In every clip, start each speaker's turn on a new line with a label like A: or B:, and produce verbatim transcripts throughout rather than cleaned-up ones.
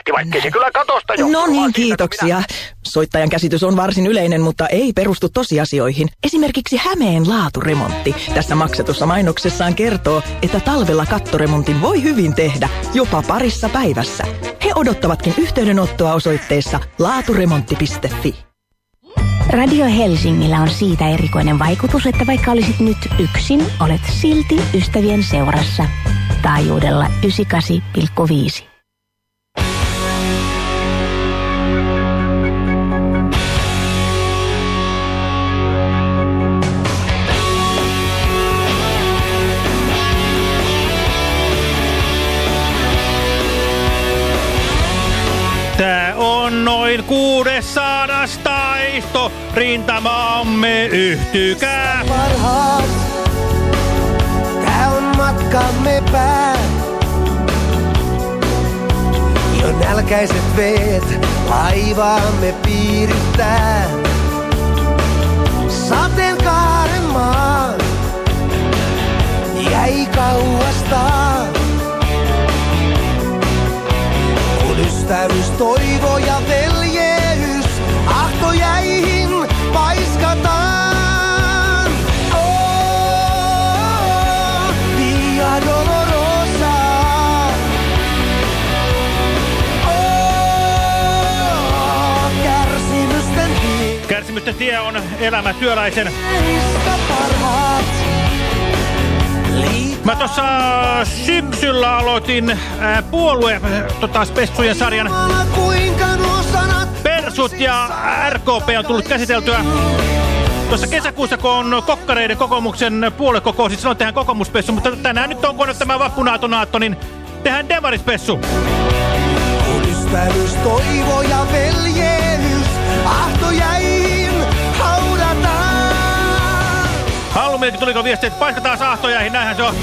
A: poikki, vaikka se kyllä katosta jo.
B: No niin, kiitoksia. Minä... Soittajan käsitys on varsin yleinen, mutta ei perustu tosiasioihin. Esimerkiksi Hämeen laaturemontti tässä maksetussa mainoksessaan kertoo, että talvella kattoremontin voi hyvin tehdä, jopa parissa päivässä. He odottavatkin yhteydenottoa osoitteessa laaturemontti piste fi.
C: Radio Helsingillä on siitä erikoinen vaikutus, että vaikka olisit nyt yksin, olet silti ystävien seurassa. Taajuudella yhdeksänkymmentäkahdeksan pilkku viisi.
D: Tää on noin kuudessadas taisto, rintamaamme yhtykää.
E: Parhaat, tää on matkamme pää. Jo nälkäiset veet laivaamme piirittää. Sateenkaaren maa jäi kauastaan. Ystävyys, toivo ja veljeys ahtojäihin paiskataan. Oh, Via Dolorosa. Oh, kärsimysten tie.
D: Kärsimysten tie on elämä työläisen. Mä tossa syksyllä aloitin ää, puolue tota, spessujen sarjan. Persut ja R K P on tullut käsiteltyä. Tuossa kesäkuussa, kun on kokkareiden kokoomuksen puoluekokous, siis silloin tehdään kokoomuspessu, mutta tänään nyt on kun tämä vappunaatonaatto, niin tehdään demarispessu.
E: Ystävyys, toivo ja veljeys, ahtojäihin haudataan.
D: Hallumillekin tuliko viesti, että paiskataan saahtojäihin, näinhän se on.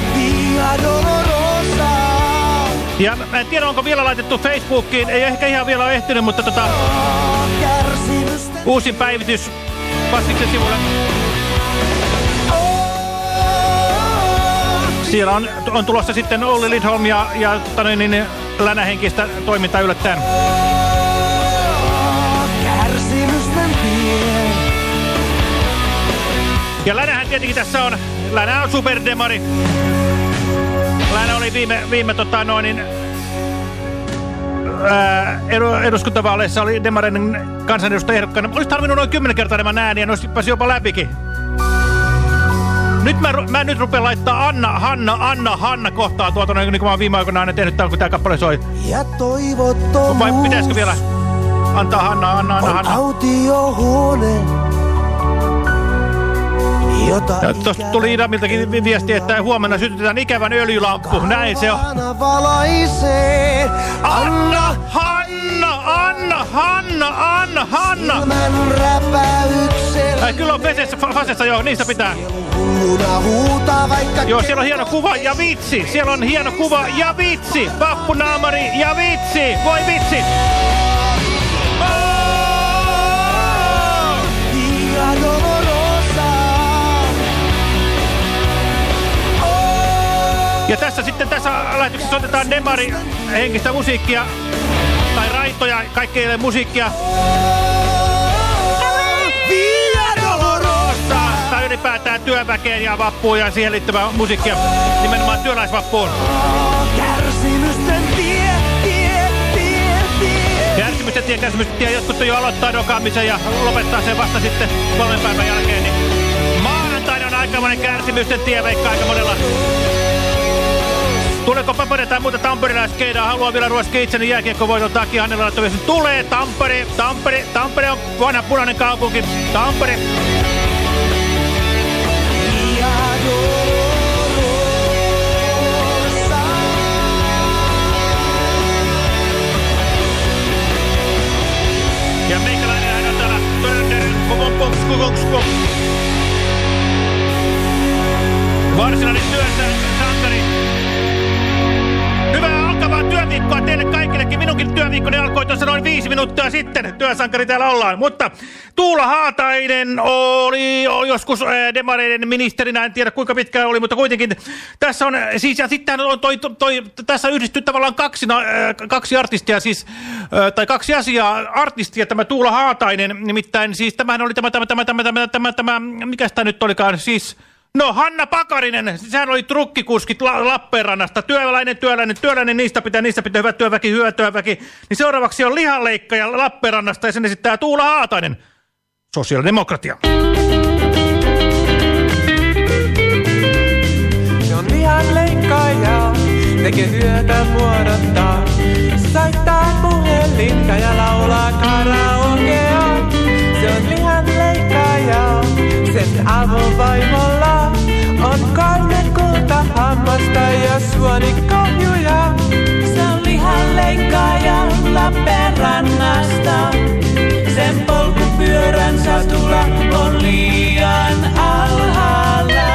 D: Ja mä en tiedä, onko vielä laitettu Facebookiin, ei ehkä ihan vielä ole ehtinyt, mutta tota... uusin päivitys Pastiksen sivulle. Siellä on, on tulossa sitten Olli Lindholm ja, ja niin, länähenkistä toimintaa yllättäen. Ja Länähän tietenkin tässä on, Länä on superdemari. Länä oli viime, viime tota noin, niin, ää, eduskuntavaaleissa oli demareiden kansanedustajaehdokkaana. Olisi tarvinnut noin kymmenen kertaa enemmän ääniä, ne olisi jopa läpikin. Nyt mä, mä nyt rupean laittaa Anna, Hanna, Anna, Hanna kohtaa tuolta, niin kuin mä oon viime aikoina aina tehnyt tämän, kun tää kappale soi.
E: Ja toivottomuus.
D: Vai pitäisikö vielä antaa Hanna, Anna, Anna, Hanna?
E: Autiohuone.
D: Tuosta tuli Idamiltakin viesti, että huomenna sytytetään ikävän öljylamppu. Näin se on. Anna, Hanna, Anna, Hanna, Anna, Hanna. Ai, kyllä on Fesessä, Fasessa joo, niistä pitää. Joo, siellä on hieno kuva ja vitsi. Siellä on hieno kuva ja vitsi. Vappunaamari ja vitsi. Voi vitsi. Ja tässä sitten tässä lähetyksessä otetaan demari henkistä musiikkia tai raitoja, kaikkea ei ole musiikkia. Via Dolorosa! Tai ylipäätään työväkeen ja vappuun ja siihen liittyvää musiikkia, nimenomaan työläisvappuun. Kärsimysten tie, tie, tie, tie. Kärsimysten tie, kärsimysten tie. Jotkut jo aloittaa dokaamisen ja lopettaa sen vasta sitten kolmen päivän jälkeen. Niin maanantaina on aikamoinen kärsimysten tie, veikkaa aika monella. Tuleeko Pampere tai muuta tamperelaiskeidaa? Haluan vielä ruoska itseni jääkiekkovoiton takia. Hänellä laittavasti tulee Tampere, Tampere, Tampere on vanha punainen kaupunki. Tampere. Ja meikäläinen hän on täällä Törderin kokonpoks kokonks. Varsinainen työssä sankari. Hyvää alkavaa työviikkoa teille kaikillekin, minunkin työviikkoa. työviikkoni alkoi tuossa noin viisi minuuttia sitten. Työsankari täällä ollaan. Mutta Tuula Haatainen oli joskus demareiden ministerinä. En tiedä kuinka pitkään oli, mutta kuitenkin tässä on siis, ja sitten on toi, toi, toi, tässä yhdistyy tavallaan kaksi, kaksi artistia siis, tai kaksi asiaa. Artistia tämä Tuula Haatainen, nimittäin siis tämähän oli tämä, tämä, tämä, tämä, tämä, tämä, tämä mikäs tämä nyt olikaan, siis no Hanna Pakarinen, sehän oli trukkikuskit La Lappeenrannasta, työläinen, työläinen, työläinen, niistä pitää, niistä pitää hyvä työväki, hyvä työväki. Niin seuraavaksi on lihanleikkaja Lappeenrannasta ja sen esittää Tuula Haatainen, sosiaalidemokratia.
E: Se on lihanleikkaaja, tekee hyötä vuodottaa. Soittaa puhelinta ja laulaa karaokea. Se on lihanleikkaaja, sen avovaimolla on kolme kulta hammasta ja suonikohjuja.
A: Se on lihanleikkaaja Lappeenrannasta. Sen polkupyörän satula on liian alhaalla.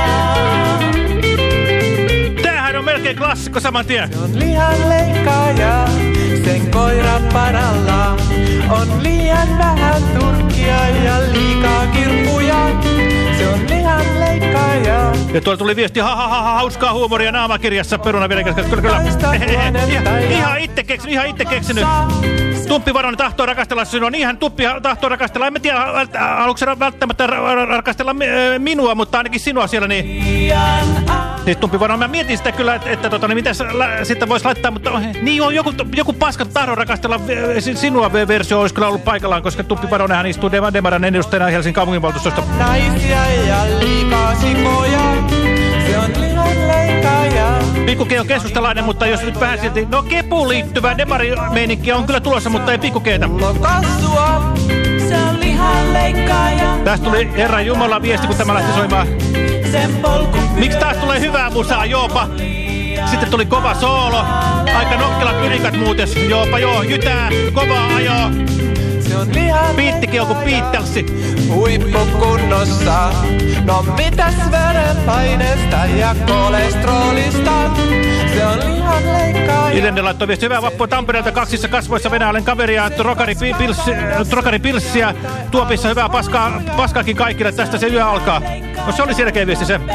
D: Tämähän on melkein klassikko saman tien.
E: Se on lihanleikkaaja, sen koira paralla on liian vähän turkkia ja liikaa kirppuja. Se on lihanleikkaaja.
D: Ja tuolla tuli viesti, ha, ha, ha, ha hauskaa huumoria naamakirjassa perunavielikäs. Kyllä, kyllä. Ihan, ihan itse keksinyt, ihan itse keksinyt. Tumppi Varonen tahtoo rakastella sinua, niin hän Tuppi tahtoo rakastella. En mä tiedä, haluatko välttämättä rakastella minua, mutta ainakin sinua siellä, niin... Siis Tumppi Varonen, mä mietin sitä kyllä, että, että tota, niin mitäs sitten voisi laittaa, mutta niin on joku, joku paska tahdon rakastella sinua versio olisi kyllä ollut paikallaan, koska Tumppi Varonenhan istuu Demaran edustajana Helsingin kaupunginvaltuustosta.
E: Naisia ja liikaa sikoja, se on lihanleikkaaja.
D: Pikku G on keskustalainen, mutta jos nyt vähän silti... No kepuun liittyvä demarimeinikkiä on kyllä tulossa, mutta ei Pikku G:tä.
A: Se on lihanleikkaaja.
D: Tästä tuli Herran Jumala viesti, kun tämä lähti soimaan. Miksi taas tulee hyvää musaa, joopa? Sitten tuli kova soolo. Aika nokkelat pyrikat muuten. Joopa joo, jytää, kovaa ajoa. Piittikin on kuin Beatlesi.
E: Huippukunnossa. No mitäs verenpaineesta ja kolesterolista? Se on lihanleikkaaja.
D: Ilene laittoi viesti hyvää vappua Tampereelta kaksissa kasvoissa venäläinen kaveria Trokari Pilssiä. Tuopissa hyvää paskaa, paskaakin kaikille. Tästä se yö alkaa. No se oli selkeä viesti se.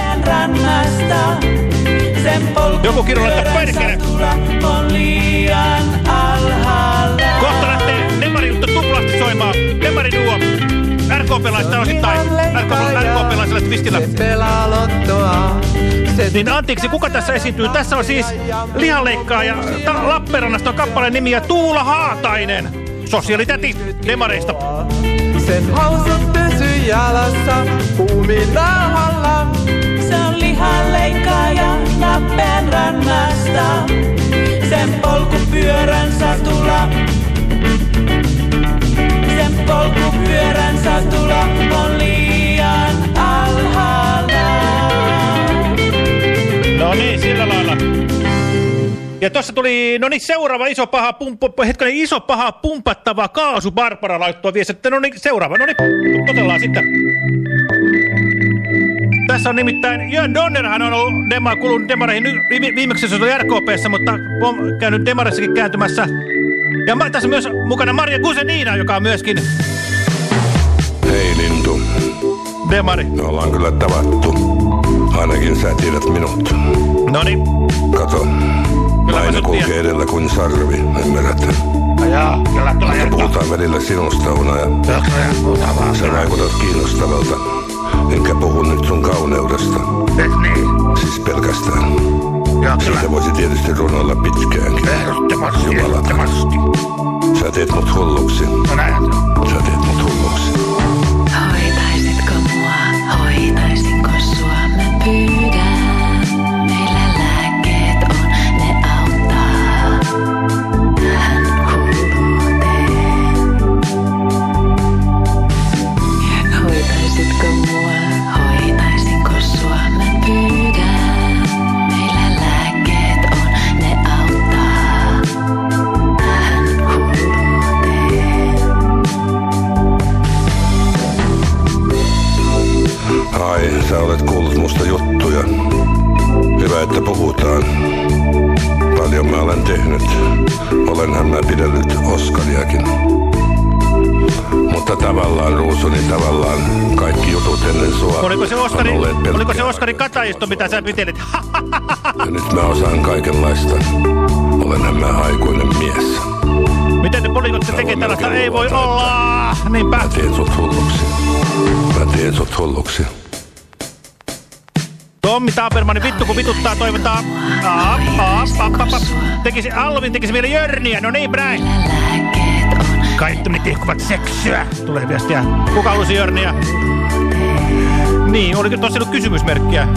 D: Joku kirjoilla, että perkele. Kohta lähtee Demari-juttu tuplasti soimaan. Demari-duo. R K P-laista osittain. R K P-laisella twistillä. Niin anteeksi, kuka tässä esiintyy? Tässä on siis lihanleikkaaja Lappeenrannasta on kappaleen nimi ja Tuula Haatainen. Sosiaalitäti Demareista.
E: Sen hausut pysy jalassa kuuminauhalla.
A: Se on lihanleikkaaja Lappeenrannasta. Sen polkupyörän satula. Sen polkupyörän satula on liian alhaalla.
D: No niin, sillä lailla. Ja tuossa tuli, no niin, seuraava iso paha, pumpu, hetkinen, iso paha pumpattava kaasu Barbara laittoi viesti, että no niin, seuraava, no niin, totellaan sitten. Tässä on nimittäin, Jön Donnerhan on ollut dema, kulunut demareihin, viimeksi se oli R K P:ssä, mutta on käynyt demarissakin kääntymässä. Ja tässä on myös mukana Maria Guzenina, joka on myöskin...
F: Hei Lintu.
D: Demari.
F: Me ollaan kyllä tavattu. Ainakin sä tiedät minut.
D: Noniin.
F: Kato. Aina kulkee edellä kuin sarvi, ymmärrät.
D: Jaa, kyllä tulee
F: jatkaa. Puhutaan välillä sinusta, Una, ja sä vaikutat kiinnostavalta. Enkä puhu nyt sun kauneudesta.
G: Et niin?
F: Siis pelkästään.
G: Joo,
F: siitä voisi tietysti runoilla pitkäänkin.
G: Ehdottomasti,
F: Jumalata.
G: ehdottomasti.
F: Sä teet mut hulluksi.
G: No näin.
F: Sä teet mut hulluksi.
H: Hoitaisitko mua, hoitaisinko sua, mä pyydän. Meillä lääkkeet on, ne auttaa tähän hulluuteen. Hoitaisitko mua, hoitaisinko sua, mä pyydän. Meillä lääkkeet on, ne auttaa tähän hulluuteen.
F: Uskosoni tavallaan kaikki jutut ennen sua.
D: Oliko se Oskari,
F: on olleet pelkkää.
D: oliko se Oskari Katajisto, mitä sä pitelit?
F: Ja nyt mä osaan kaikenlaista. Olenhan mä aikuinen mies.
D: Miten te poliikot te tekee tällaista? Ei voi olla! Niinpä.
F: Mä teen sut hulluksi. Mä teen sut hulluksi.
D: Tommi Tabermanin vittu kun vituttaa toivotaan. Aap, aap, aap, aap. Tekisi, Alvin tekisi vielä Jörniä, no niin näin. Kaikki tihkuvat seksyä. Tulee viestiä. Kuka halusi Jörniä? Niin, oliko tossa ollut kysymysmerkkiä?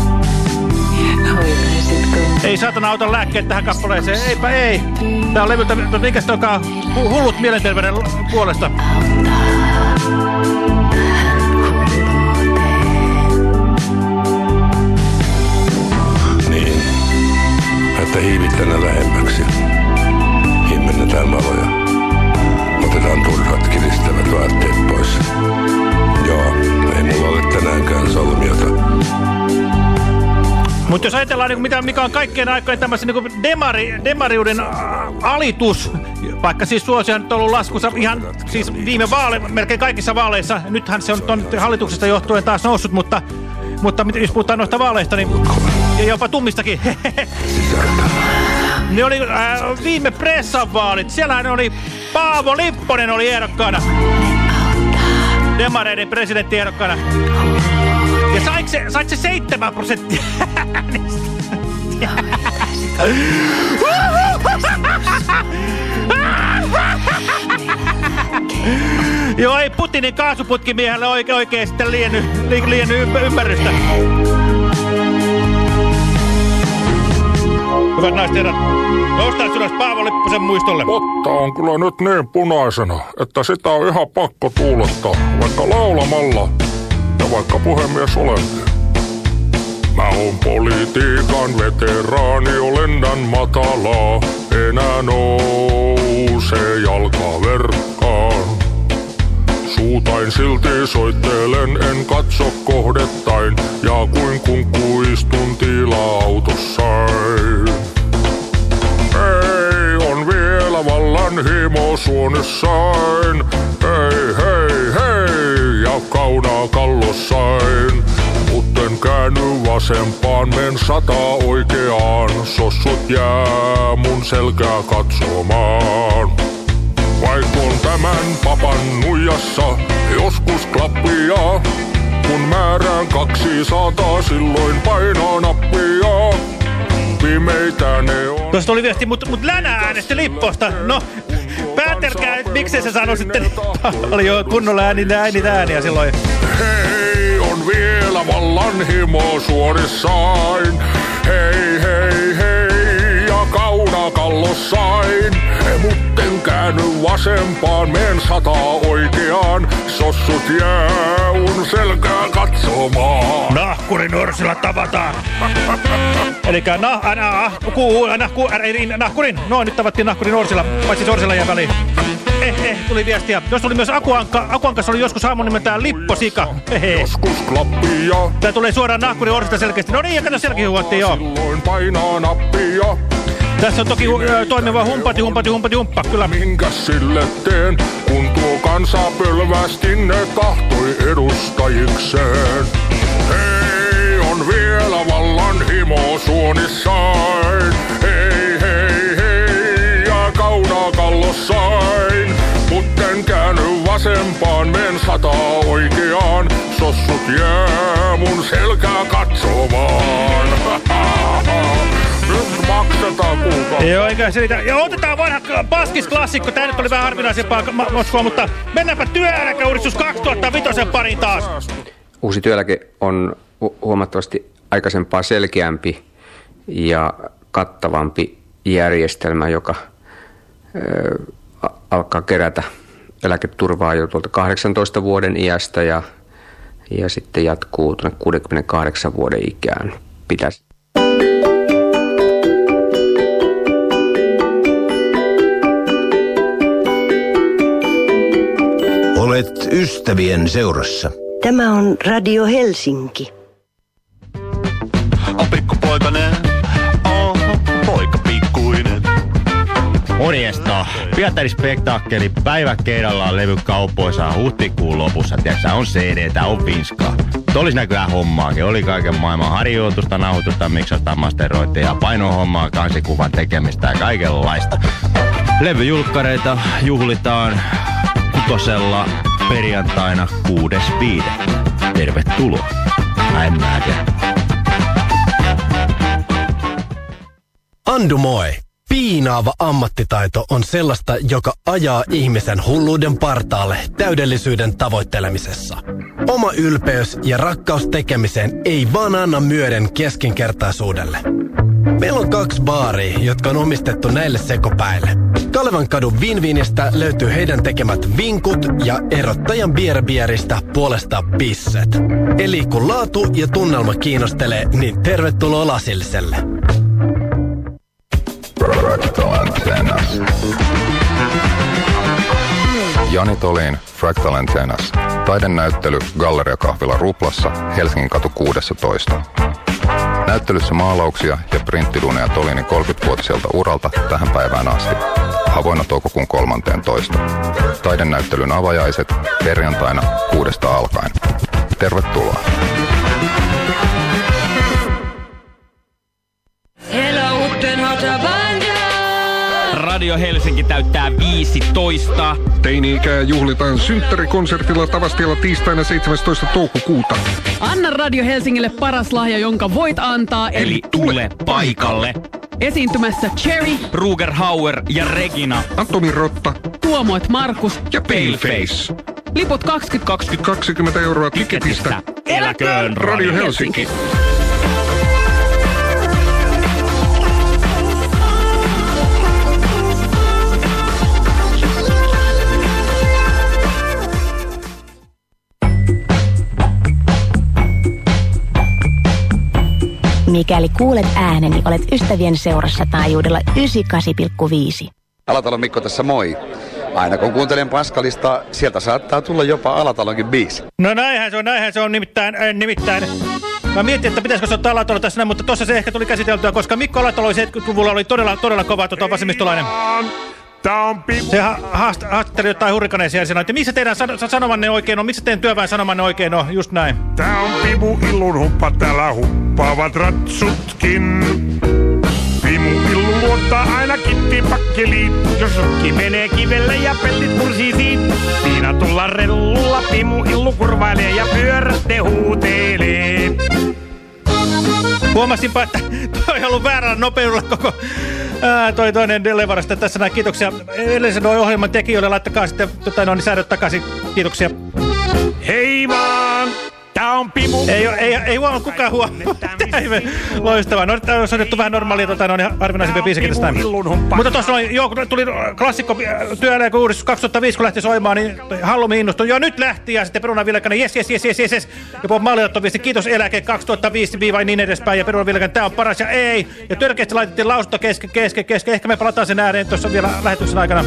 D: Ei saatana auta lääkkeet tähän kappaleeseen. Eipä ei. Tää on levyltä, mikäs toikaan hullut mielenterveyden puolesta.
F: Niin, että hiivit tänne lähemmäksi. Himmennetään valoja. Otetaan turhat kiristävät vaatteet pois. Joo, ei mulla ole tänäänkään solmiota.
D: Mutta jos ajatellaan, niin mitä, mikä on kaikkien aikojen tämmöisen niin demari, demariuden ä, alitus, vaikka siis suosiohan on ollut laskussa ihan siis viime vaale, melkein kaikissa vaaleissa, nythän se on, on hallituksesta johtuen taas noussut, mutta, mutta jos puhutaan noista vaaleista, niin ja jopa tummistakin, ne oli ä, viime pressan vaalit, siellähän oli Paavo Lipponen oli ehdokkaana, demareiden presidenttiehdokkaana. Ja saiko se, saiko se seitsemän prosenttia äänistä? Joo, ei Putinin kaasuputkimiehelle oikein, oikein sitten liennyt, liennyt ymmärrystä. Hyvät naiset herrat, noustaan ylös Paavo Lipposen muistolle.
I: Potta on kyllä nyt niin punaisena, että sitä on ihan pakko tuulettaa, vaikka laulamalla. Ja vaikka puhemies olenkin. Mä oon politiikan veteraani, jo lennän matalaa. Enää nousee jalkaverkkaan. Suutain silti soittelen, en katso kohdettain. Ja kuin kunkku istun tila-autossain. Ei on vielä vallan himo suonissain. Hei, hei, hei, ja kaunaa kallossain. Mutten käänny vasempaan, men sataa oikeaan. Sossut jää mun selkää katsomaan. Vaikon tämän papan nuijassa joskus klappia. Kun määrään kaksi sataa, silloin painaa nappia. Pimeitä ne on.
D: Tuosta oli viesti, mut, mut Länä äänesti Lipposta. No, päätelkää, miksei se sano sitten. Oli jo kunnolla ääni, ääni ääniä silloin.
I: Hei, on vielä vallan himo suorissain. Hei, hei, hei, ja kauna kallossain. Mutten käänny vasempaan, men sataa oikeaan. Sossut jää un selkää katsomaan.
D: Nahkurin Orsilla tavataan. Elikkä nah, nah, kuu, nahku, nahkurin. No, nyt tavattiin Nahkurin Orsilla, paitsi Orsilla jää väliin. Eh, eh, tuli viestiä. Jos tuli myös Akuankka. Akuankassa oli joskus hahmon nimeltään Lipposika. Hehe.
I: Joskus klappia.
D: Tää tulee suoraan Nahkurin Orsista selkeästi. No niin, ja kato selkeä huotti, joo.
I: Silloin painaa nappia.
D: Tässä on toki äh, toimiva humpati, humpati, humpati, humppa, kyllä.
I: Minkäs sille teen, kun tuo kansa pölvästi ne tahtoi edustajikseen. Hei, on vielä vallan himo suonissain. Hei, hei, hei, ja kaunaa kallossain. Mutten käänny vasempaan, men sataa oikeaan. Sossut jää mun selkää katsomaan. Nyt maksetaan kuukautta.
D: Joo, eikä selitä. Ja otetaan vanha paskisklassikko. Tää nyt oli vähän harvinaisempaa Moskua, mutta mennäänpä työeläkeuudistus kaksituhattaviisi pariin taas.
J: Uusi työeläke on hu huomattavasti aikaisempaa selkeämpi ja kattavampi järjestelmä, joka ö, alkaa kerätä eläketurvaa jo tuolta kahdeksantoista vuoden iästä ja, ja sitten jatkuu tuonne kuudenkymmenenkahdeksan vuoden ikään. Pitäisi.
K: Olet ystävien seurassa.
L: Tämä on Radio Helsinki.
M: On pikkupoikainen, on poika pikkuinen. Morjesta. Pietari Spektaakkeli päivä kerrallaan levykaupoissa huhtikuun lopussa. Tiedätkö, on C D:tä, on vinskaa. Olis näköjään hommaakin. Oli kaiken maailman harjoitusta, nauhoitusta, miksasta, masteroittia, painohommaa, kansikuvan tekemistä ja kaikenlaista. Levyjulkkareita juhlitaan kutosella perjantaina kuudes viidettä Tervetuloa. En mä tiedä.
N: Andumoi. Piinaava ammattitaito on sellaista, joka ajaa ihmisen hulluuden partaalle täydellisyyden tavoittelemisessa. Oma ylpeys ja rakkaus tekemiseen ei vaan anna myöden keskinkertaisuudelle. Meillä on kaksi baaria, jotka on omistettu näille sekopäille. Kalevan kadun Vinvinistä löytyy heidän tekemät vinkut ja erottajan bierbieristä puolestaan bisset. Eli kun laatu ja tunnelma kiinnostelee, niin tervetuloa lasilliselle.
O: Fractal Antennas. Jani Tolin Fractal Antennas. Taidenäyttely Galleria-kahvila Ruplassa, Helsingin katu kuusitoista. Näyttelyssä maalauksia ja printtiduuneja Tolinin kolmekymmenvuotiselta uralta tähän päivään asti. Avoinna toukokuun kolmanteentoista. Taidenäyttelyn avajaiset perjantaina kuudesta alkaen. Tervetuloa.
P: Radio Helsinki täyttää viisitoista.
I: Teini-ikää juhlitaan synttärikonsertilla Tavastialla tiistaina seitsemästoista toukokuuta.
Q: Anna Radio Helsingille paras lahja, jonka voit antaa, eli,
P: eli tule paikalle.
Q: Esiintymässä Cherry,
P: Ruger Hauer ja Regina,
I: Atomi Rotta,
Q: Tuomoet Markus
I: ja Paleface.
Q: Liput kaksikymmentä kaksikymmentä
I: kaksikymmentä euroa tiketistä.
P: Eläköön Radio Helsinki.
C: Mikäli kuulet ääneni, olet ystävien seurassa taajuudella yhdeksänkymmentäkahdeksan pilkku viisi.
R: Alatalon Mikko tässä moi. Aina kun kuuntelen Paskalista, sieltä saattaa tulla jopa Alatalonkin biisi.
D: No näinhän se on, näinhän se on nimittäin, äh, nimittäin. Mä mietin, että pitäisikö se ottaa Alatalo tässä näin, mutta tossa se ehkä tuli käsiteltyä, koska Mikko Alatalo seitsemänkymmentäluvulla oli todella, todella kova tota, vasemmistolainen. Se ha haast haastatteli jotain hurrikaneisia ja sanoi, että missä teidän san sanomanne oikein on, missä teidän työväen sanomanne oikein on, just näin.
I: Tää on Pimu Illun huppa, täällä huppaavat ratsutkin. Pimu Illu luottaa aina kittipakkeliin. Jos sukki menee kivelle ja pellit kursiisiin. Siinä tulla rellulla Pimu Illu kurvailee ja pyörätte huutelee.
D: Huomasinpa, että toi on ollut väärällä nopeudella koko ää, toi toinen Levarasta. Tässä näin kiitoksia edellisen ohjelman tekijöille. Laittakaa sitten tota, no, niin säädöt takaisin. Kiitoksia.
I: Hei vaan! Tää on Pimu.
D: Ei, ei, ei huomannut kukaan huomannut. Loistavaa. No, tää on soitettu vähän normaalia, tota, no, niin harvinaisempia biisikin tästä näin. Mutta tuossa tuli klassikko työeläkeuudistus kaksituhattaviisi, kun lähti soimaan, niin Hallumi innostui. Jo nyt lähti ja sitten Peruna Vilkanen, jes, jes, jes, jes, jes, jes. Ja Bob Marley viesti, kiitos eläke kaksituhattaviisi vai niin edespäin. Ja Peruna Vilkanen, tää on paras ja ei. Ja törkeästi laitettiin lausunto kesken, kesken, kesken. Ehkä me palataan sen ääreen tuossa vielä lähetyksen aikana.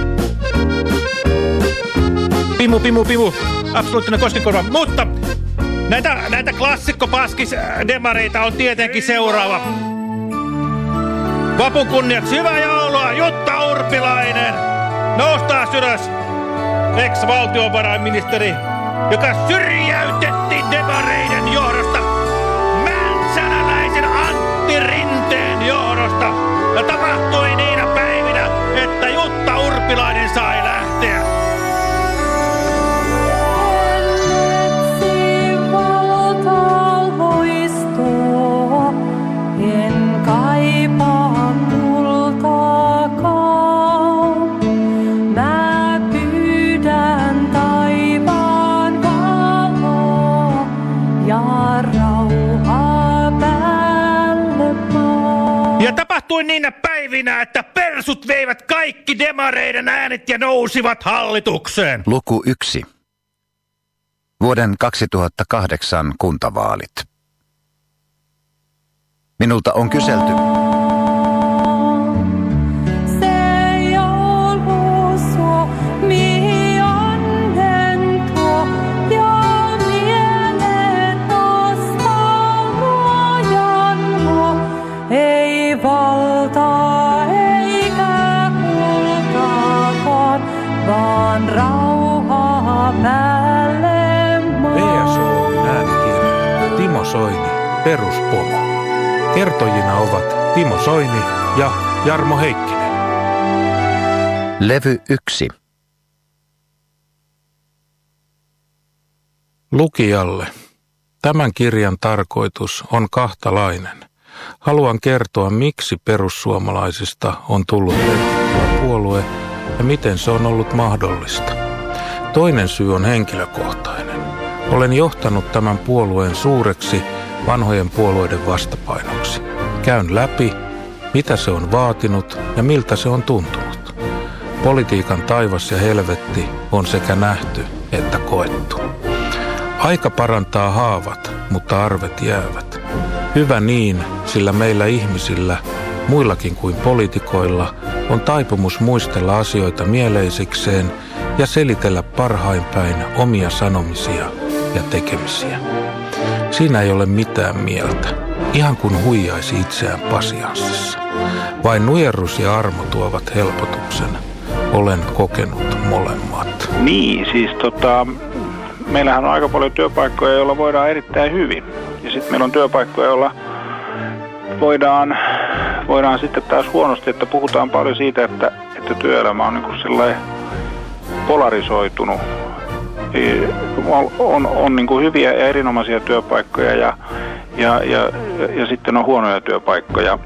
D: Pimu, pimu, pimu. Absoluuttinen koskenkorva. Mutta näitä, näitä klassikkopaskis-demareita on tietenkin seuraava. Vapun kunniaksi hyvää joulua, Jutta Urpilainen. Noustaa ylös. Ex-valtiovarainministeri, joka syrjäytettiin demareiden johdosta. Mäntsäläläisen Antti Rinteen johdosta. Ja tapahtui niinä päivinä, että Jutta Urpilainen sai lähteä. Ja tapahtui niinä päivinä, että persut veivät kaikki demareiden äänet ja nousivat hallitukseen.
S: Luku yksi. Vuoden kaksituhattakahdeksan kuntavaalit. Minulta on kyselty.
A: vaan rauhaa päälle maan.
T: V S O:n äänikirja Timo Soini, peruspomo. Kertojina ovat Timo Soini ja Jarmo Heikkinen.
S: Levy yksi.
T: Lukijalle. Tämän kirjan tarkoitus on kahtalainen. Haluan kertoa, miksi perussuomalaisista on tullut merkittävä puolue ja miten se on ollut mahdollista. Toinen syy on henkilökohtainen. Olen johtanut tämän puolueen suureksi vanhojen puolueiden vastapainoksi. Käyn läpi, mitä se on vaatinut ja miltä se on tuntunut. Politiikan taivas ja helvetti on sekä nähty että koettu. Aika parantaa haavat, mutta arvet jäävät. Hyvä niin, sillä meillä ihmisillä, muillakin kuin poliitikoilla, on taipumus muistella asioita mieleisikseen ja selitellä parhain päin omia sanomisia ja tekemisiä. Siinä ei ole mitään mieltä, ihan kuin huijaisi itseään pasianssissa. Vain nujerrus ja armo tuovat helpotuksen. Olen kokenut molemmat.
U: Niin, siis tota, meillähän on aika paljon työpaikkoja, joilla voidaan erittäin hyvin. Ja sitten meillä on työpaikkoja, joilla voidaan, voidaan sitten taas huonosti, että puhutaan paljon siitä, että, että työelämä on niin kuin sellainen polarisoitunut. On, on, on niin kuin hyviä ja erinomaisia työpaikkoja ja, ja, ja, ja sitten on huonoja työpaikkoja.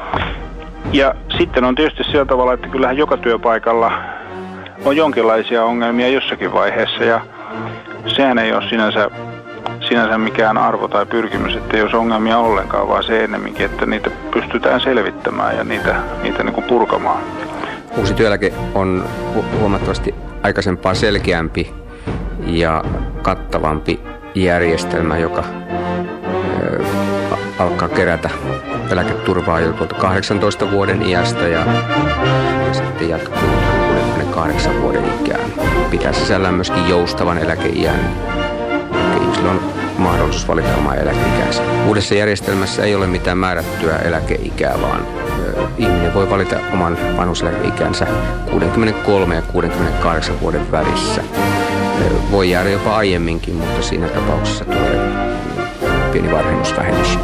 U: Ja sitten on tietysti sillä tavalla, että kyllähän joka työpaikalla on jonkinlaisia ongelmia jossakin vaiheessa ja sehän ei ole sinänsä, sinänsä mikään arvo tai pyrkimys, että ei olisi ongelmia ollenkaan, vaan se ennemminkin, että niitä pystytään selvittämään ja niitä, niitä niin kuin purkamaan.
J: Uusi työeläke on hu- huomattavasti aikaisempaa selkeämpi ja kattavampi järjestelmä, joka ö, alkaa kerätä eläketurvaa jo tuolta kahdeksantoista vuoden iästä ja, ja sitten jatkuu kuudenkymmenenkahdeksan vuoden ikään. Pitää sisällään myöskin joustavan eläkeiän. Ihmisillä on mahdollisuus valita omaa eläkeikänsä. Uudessa järjestelmässä ei ole mitään määrättyä eläkeikää, vaan ö, ihminen voi valita oman vanhuuseläkeikänsä kuudenkymmenenkolmen ja kuudenkymmenenkahdeksan vuoden välissä. Ö, voi jäädä jopa aiemminkin, mutta siinä tapauksessa tulee pieni vanhennusvähennys.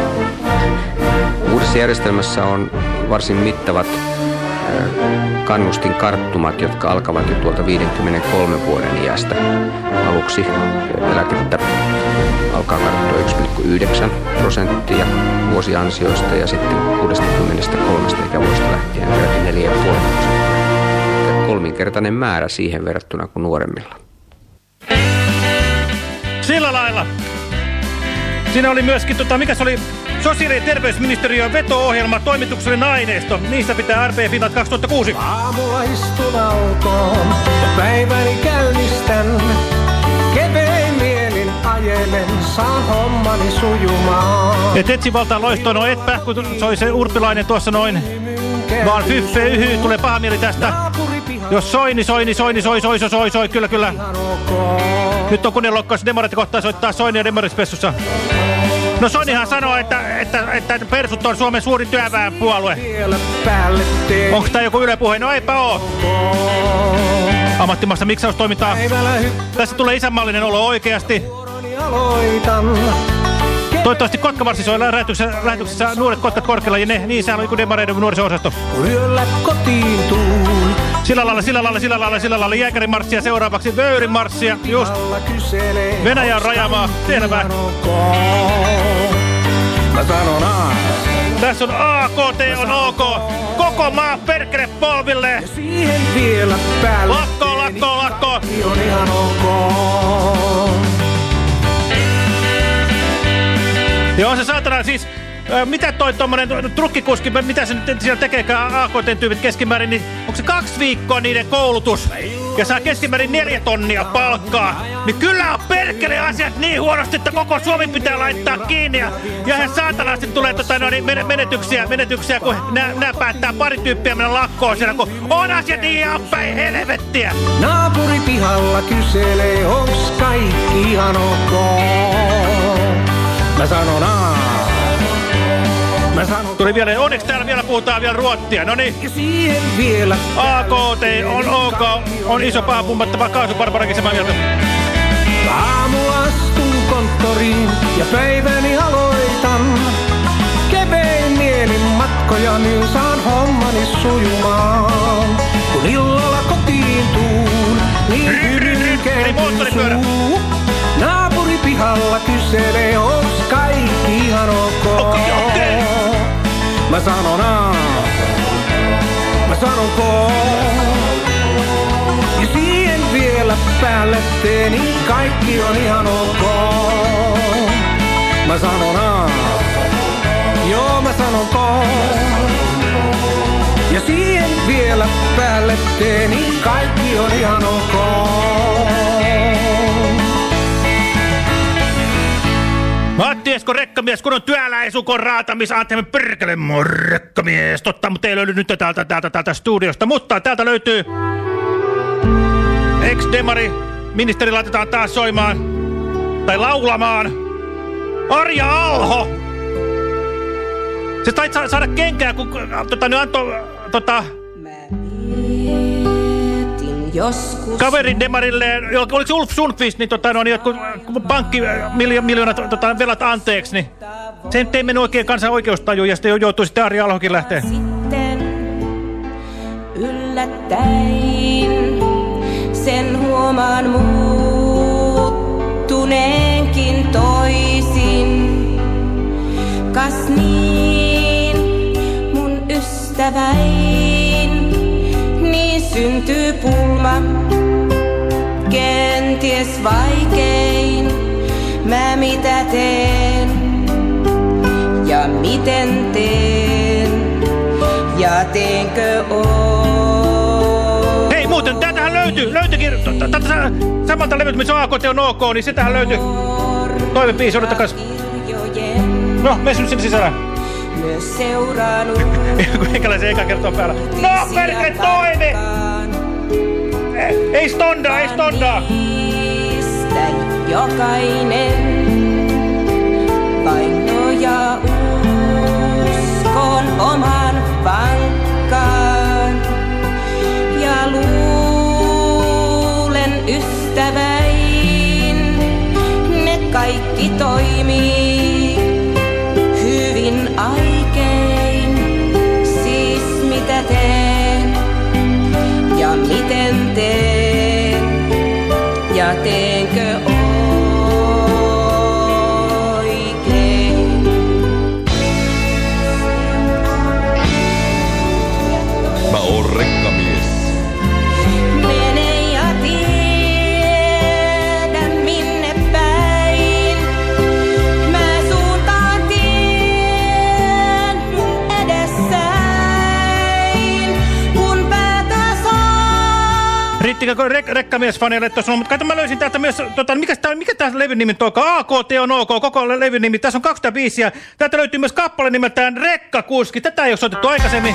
J: Uudessa järjestelmässä on varsin mittavat kannustinkarttumat, jotka alkavat jo tuolta viidenkymmenenkolmen vuoden iästä. Aluksi eläkettä alkaa karttua yksi pilkku yhdeksän prosenttia vuosiansioista ja sitten kuudestakymmenestäkolmesta ikävuodesta lähtien peräti neljä pilkku viisi prosenttia. Kolminkertainen määrä siihen verrattuna kuin nuoremmilla.
D: Sillä lailla. Siinä oli myöskin, tota, mikä se oli, sosiaali- ja terveysministeriön veto-ohjelma, toimituksellinen aineisto. Niistä pitää R P Finland kaksituhattakuusi.
E: Aamulla istun autoon ja päiväni käynnistän. Kevein mielin ajelen, saan hommani sujumaan.
D: Et etsi valtaan loistoon, no etpä, kun soi se Urpilainen tuossa noin. Vaan fyffe, yhy, tulee paha mieli tästä. Jos soini, soini, soini, soi, soi, soi, soi, soi, kyllä, kyllä. Nyt on kunnianloukkaus demarit kohtaa soittaa Soini ja demarispessussa. No Soinihan sanoo, että, että, että persut on Suomen suurin työväenpuolue. Onko tää joku Yle Puhe? No eipä oo. Ammattimaista miksaustoimintaa. Tässä tulee isänmaallinen olo oikeasti. Toivottavasti Kotkavarsi soi lähetyksessä, lähetyksessä Nuoret Kotkat korkealla ja ne, niin sehän on joku demareiden nuoriso-osasto.
E: Yöllä kotiin tuun.
D: Sillä lailla, sillä lailla, sillä lailla, sillä lailla jääkärimarssia seuraavaksi Vöyrimarssia, just. Venäjän rajamaa, selvä.
E: Mä sanon A.
D: Tässä on A K T on OK. Koko maa perkele polville.
E: Ja siihen vielä päälle.
D: Lakko, lakko, lakko.
E: On ihan ok.
D: Joo, se saatana siis, äh, mitä toi tommonen trukkikuski, mitä se nyt siellä tekeekään A K T-tyypit keskimäärin, niin onko se kaksi viikkoa niiden koulutus ja saa keskimäärin neljä tonnia palkkaa, niin kyllä on perkele asiat niin huonosti, että koko Suomi pitää laittaa kiinni ja, ja ihan saatanasti tulee tota, no, niin menetyksiä, menetyksiä, kun nää päättää pari tyyppiä mennä lakkoon siellä, kun on asiat ihan päin helvettiä.
E: Naapuri pihalla kyselee, onks kaikki ihan ok? Mä sanon A.
D: Tuli vielä, onneksi täällä vielä puhutaan vielä ruottia. No niin. A K T on OK, on iso paha pummattava kaasuparbarakin samaa mieltä.
E: Aamu astun konttoriin ja päiväni aloitan. Kevein mielin matkoja, niin saan hommani sujumaan. Kun illalla kotiin tuun, niin hyrynkäänkin suu. Naapuri pihalla kyselee, onks kaikki ihan ok.
D: Okay, okay.
E: Mä sanon aa, mä sanon koo. Ja siihen vielä päälle teen, niin kaikki on ihan ok. Mä sanon aa, joo mä sanon koo. Ja siihen vielä päälle teen, niin kaikki on ihan ok.
D: Matti Esko, rekkamies, kun on työläisukon raatamis, Antemi perkele, mun rekkamies. Totta, mutta ei löydy nyt täältä, täältä, täältä studiosta, mutta täältä löytyy ex-demari. Ministeri laitetaan taas soimaan, tai laulamaan. Arja Alho. Se tait saada kenkää, kun tota, nyt antoi tota, kaverin demarille, oliko se Ulf Sundqvist, niin, tota, no, niin kun pankki miljo, miljoonat tota, velat anteeksi, niin se ei mennyt oikein kansan oikeustajuun ja sitten joutui sitten Arja Alhokin lähteä.
B: Sitten yllättäin sen huomaan muuttuneenkin toisin. Kas niin, mun ystäväin, niin syntyy pulma, kenties vaikein. Mä mitä teen ja miten teen ja teenkö oo.
D: Hei muuten, täältähän löytyy, löytyykin, tätä samalta levyltä, missä A K T on OK, niin se tähän löytyy. Toivepiisi, odottakas. No, mene sinne sisällä.
B: Myös seuraanut.
D: Eikäläisen eka kertaa päällä. No, perkele toimi! Ei stondaa, ei stondaa!
B: Mistä jokainen vain nojaa uskon oman vankkaan. Ja luulen ystäväin, ne kaikki toimii hyvin aikein. Siis mitä teen ja miten teen ja teenkö oikein.
V: Mä oon rekkamies.
B: Mene ja tiedä minne päin. Mä suuntaan tien mun edessäin, kun päätä saa.
D: Riittikö rek rekkamiesfaneille tuossa on, mutta kato mä löysin täältä myös, tota, mikä tää, mikä tää levyn nimi onkaan? A K T on OK, koko levyn nimi. Tässä on kaksikymmentäviisi ja täältä löytyy myös kappale nimeltään Rekkakuski. Tätä ei ole soitettu aikaisemmin.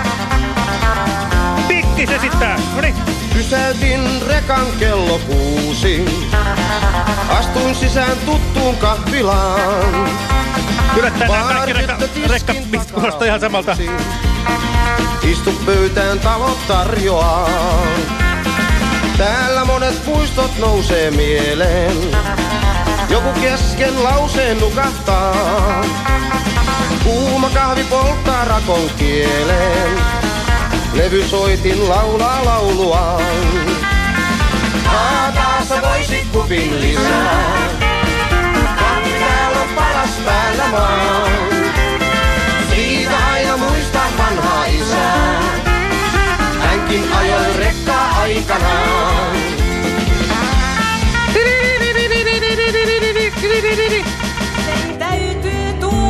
D: Pikki se esittää. Noniin.
W: Pysäytin rekan kello kuusi. Astuin sisään tuttuun kahvilaan.
D: Yllättäen nämä kaikki rekka, rekka kuulostaa ihan samalta.
W: Istu pöytään, talot tarjoaa. Täällä monet muistot nousee mieleen. Joku kesken lauseen nukahtaa. Kuuma kahvi polttaa rakon kieleen. Levysoitin laulaa lauluaan. Taasa voisit kupin lisää. Kahvi täällä on paras päällä maan. Siitä aina muista vanhaa isää. Hänkin ajoi rekkaa aikanaan.
B: Sen täytyy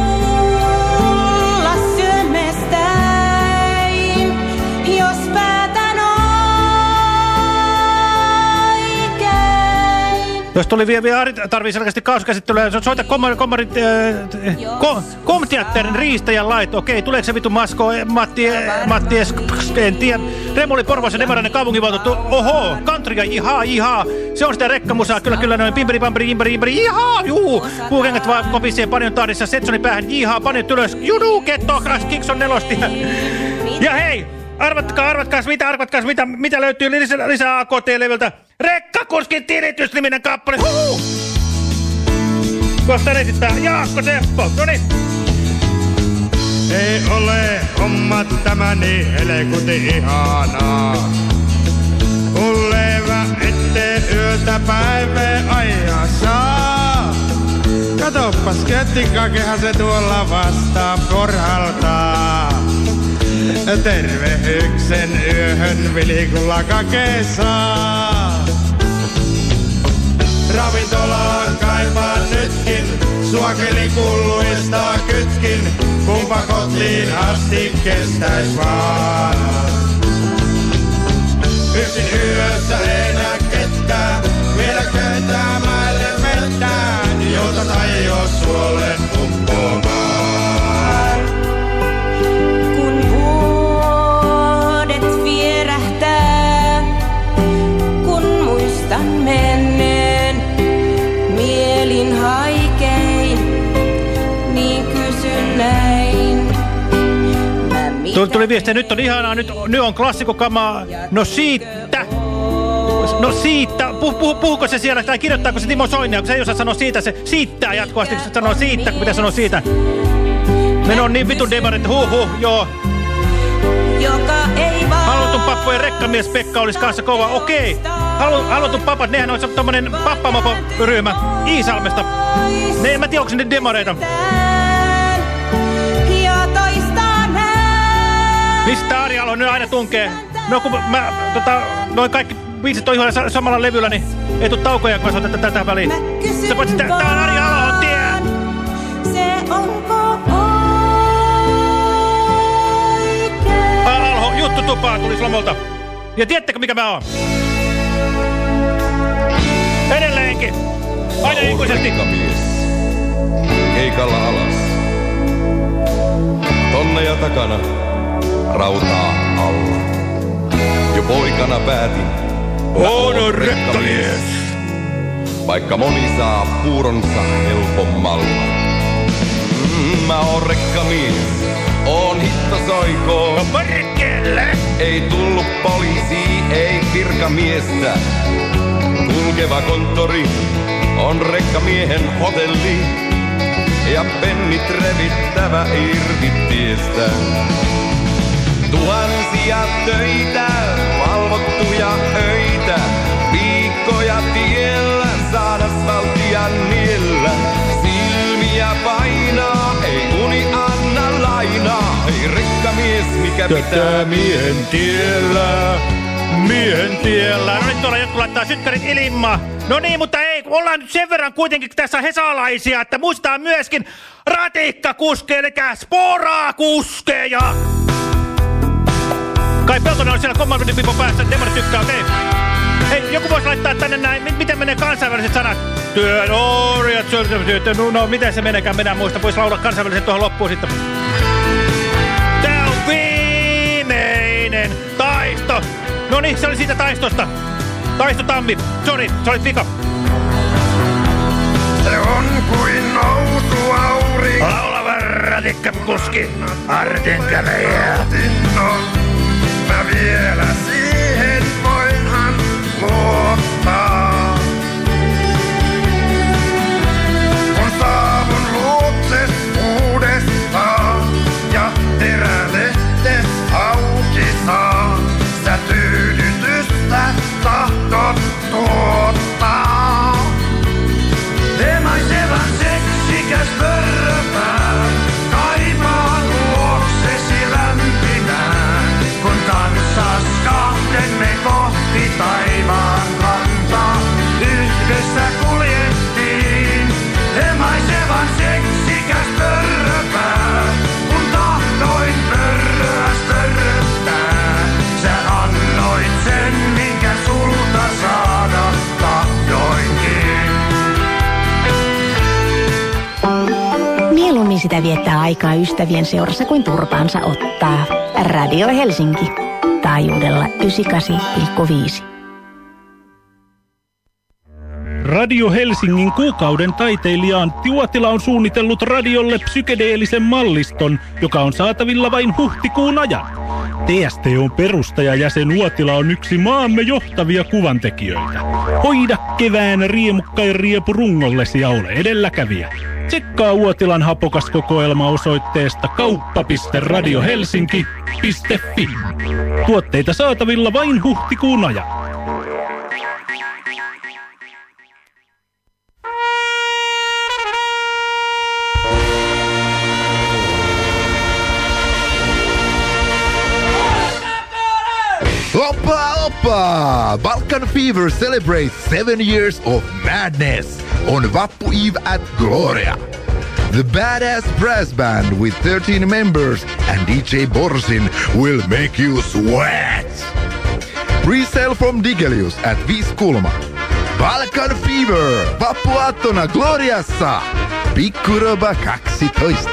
B: tulla syömestäin, jos päätän oikein.
D: Jos tuli vielä, vielä tarvii selkeästi kaasukäsittelyä, soita kommarit, äh, kom, komteatterin riistäjän laito. Okei, tuleeko se vitu masko, Matti, Matti es, en tiedä. Remuli Porvoisen demarainen kaupunginvaltuutettu. Oho, country ja ihaa, ihaa. Se on sitä rekkamusaa, kyllä, kyllä, noin pimperi, pamperi, imperi, imperi, ihaa, juu. Puukengät vaan kopisee paljon tahdissa, Setsoni päähän, ihaa, panit ylös, judu, ketto, Kikson nelosti. Ja hei, arvatkaa, arvatkaas, mitä, arvatkaas, mitä, mitä löytyy lisää, lisää A K T-levyltä. Rekkakuskin tilitysniminen kappale. Huu! Kohta esittää Jaakko Seppo. Noniin.
F: Ei ole hommat tämä niin helekuti ihanaa. Kun leivä ettei yöltä päivää aina saa. Katoppas kettikkakehan se tuolla vastaan porhaltaa. Tervehyksen yöhön vilikulla kakesaa. Ravintolaan kaipaan nytkin, suakeli kulluista kytkin. Kumpa kotiin asti kestäis vaan. Yksin yössä ei näe ketään, vielä köytää maille vettään, jota tajoo suolle uppoamaan.
B: Kun vuodet vierähtää, kun muistan menneen, mielin haikein, niin kysyn näin.
D: Tuli, tuli viestiä, nyt on ihanaa, nyt, nyt on klassikokamaa. No siitä, no siitä, puh, puh, puhuko se siellä tai kirjoittaako se Timo Soinia, kun se ei osaa sanoa siitä, se siittää jatkuvasti, kun se sanoo siitä, kun pitää sanoa siitä. Me on niin vitun demarit, huh huh, joo. Halutun pappojen rekkamies Pekka olisi kanssa kova, okei. Halu, halutun papat, nehän on tommonen pappamopo-ryhmä Iisalmesta. Ne, en mä tiedä, onko se ne demareita. Mistä Arjalo nyt aina tunkee? No kun mä, tota, noin kaikki viitsit on ihan samalla levyllä, niin ei tuu taukoja, kun mä soitan tätä väliin. Sä voit sitten, tää on Arja Alohon tie!
B: Se onko oikein?
D: Alho, juttu tupaan tulis lomolta. Ja tiedättekö mikä mä oon? Edelleenkin! Aina ikuisesti!
V: Keikalla alas. Tonneja takana. Rautaa alla. Jo poikana päätin, mä oon rekkamies. Vaikka moni saa puuronsa helpommalla. Mm, mä oon rekkamies, oon hittosoiko.
D: No perkele!
V: Ei tullut poliisi, ei virkamiestä. Kulkeva konttori on rekkamiehen hotelli. Ja pennit revittävä irti tiestä. Tuhansia töitä, valvottuja öitä, viikkoja tiellä, saada asfalttia niellä. Silmiä painaa, ei uni anna lainaa, ei rekkamies mikä
D: Tätä
V: pitää
D: miehen tiellä, miehen tiellä. No nyt tuolla jotkut laittaa sytkärit ilimmaa. No niin, mutta ei, ollaan nyt sen verran kuitenkin tässä hesalaisia, että muistetaan myöskin ratikkakuskeja, eli sporakuskeja. Kai Peltonen on siellä kommandointipipo päässä, demarit tykkää, okei. Okay. Hei, joku voisi laittaa tänne näin, M miten menee kansainväliset sanat? Työn orjat, no, no miten se meneekään, minä muista, voisi laulaa kansainväliset tuohon loppuun sitten. Tää on viimeinen taisto. No niin, se oli siitä taistosta. Taisto Tammi, sori, se oli vika.
F: Se on kuin nousu aurinko.
D: Laulava ratikkakuski, Artin kävejä.
F: Mä vielä siihen voinhan luottaa. Kun saavun luokses uudestaan ja terälehtes auki saa, sä tyydytystä tahtot tuottaa. Emaisevan seksikäs pörröpää, kaipaan luoksesi lämpimään, kun tanssas
C: sitä viettää aikaa ystävien seurassa kuin turpaansa ottaa. Radio Helsinki. Taajuudella yhdeksänkymmentäkahdeksan pilkku viisi.
G: Radio Helsingin kuukauden taiteilija Antti Uotila on suunnitellut radiolle psykedeellisen malliston, joka on saatavilla vain huhtikuun ajan. T S T on perustajajäsen Uotila on yksi maamme johtavia kuvantekijöitä. Hoida kevään riemukkain riepu rungollesi ja ole edelläkävijä. Tsekkaa Uotilan hapokas kokoelma osoitteesta kauppa piste radio helsinki piste fi. Tuotteita saatavilla vain huhtikuun ajan.
H: Oppa, oppa! Balkan Fever celebrates seven years of madness on Vappu Eve at Gloria. The badass brass band with thirteen members and D J Borsin will make you sweat. Pre-sale from Digelius at Viiskulma. Balkan Fever! Vappuaattona Gloriassa! Pikkuroba kaksitoista.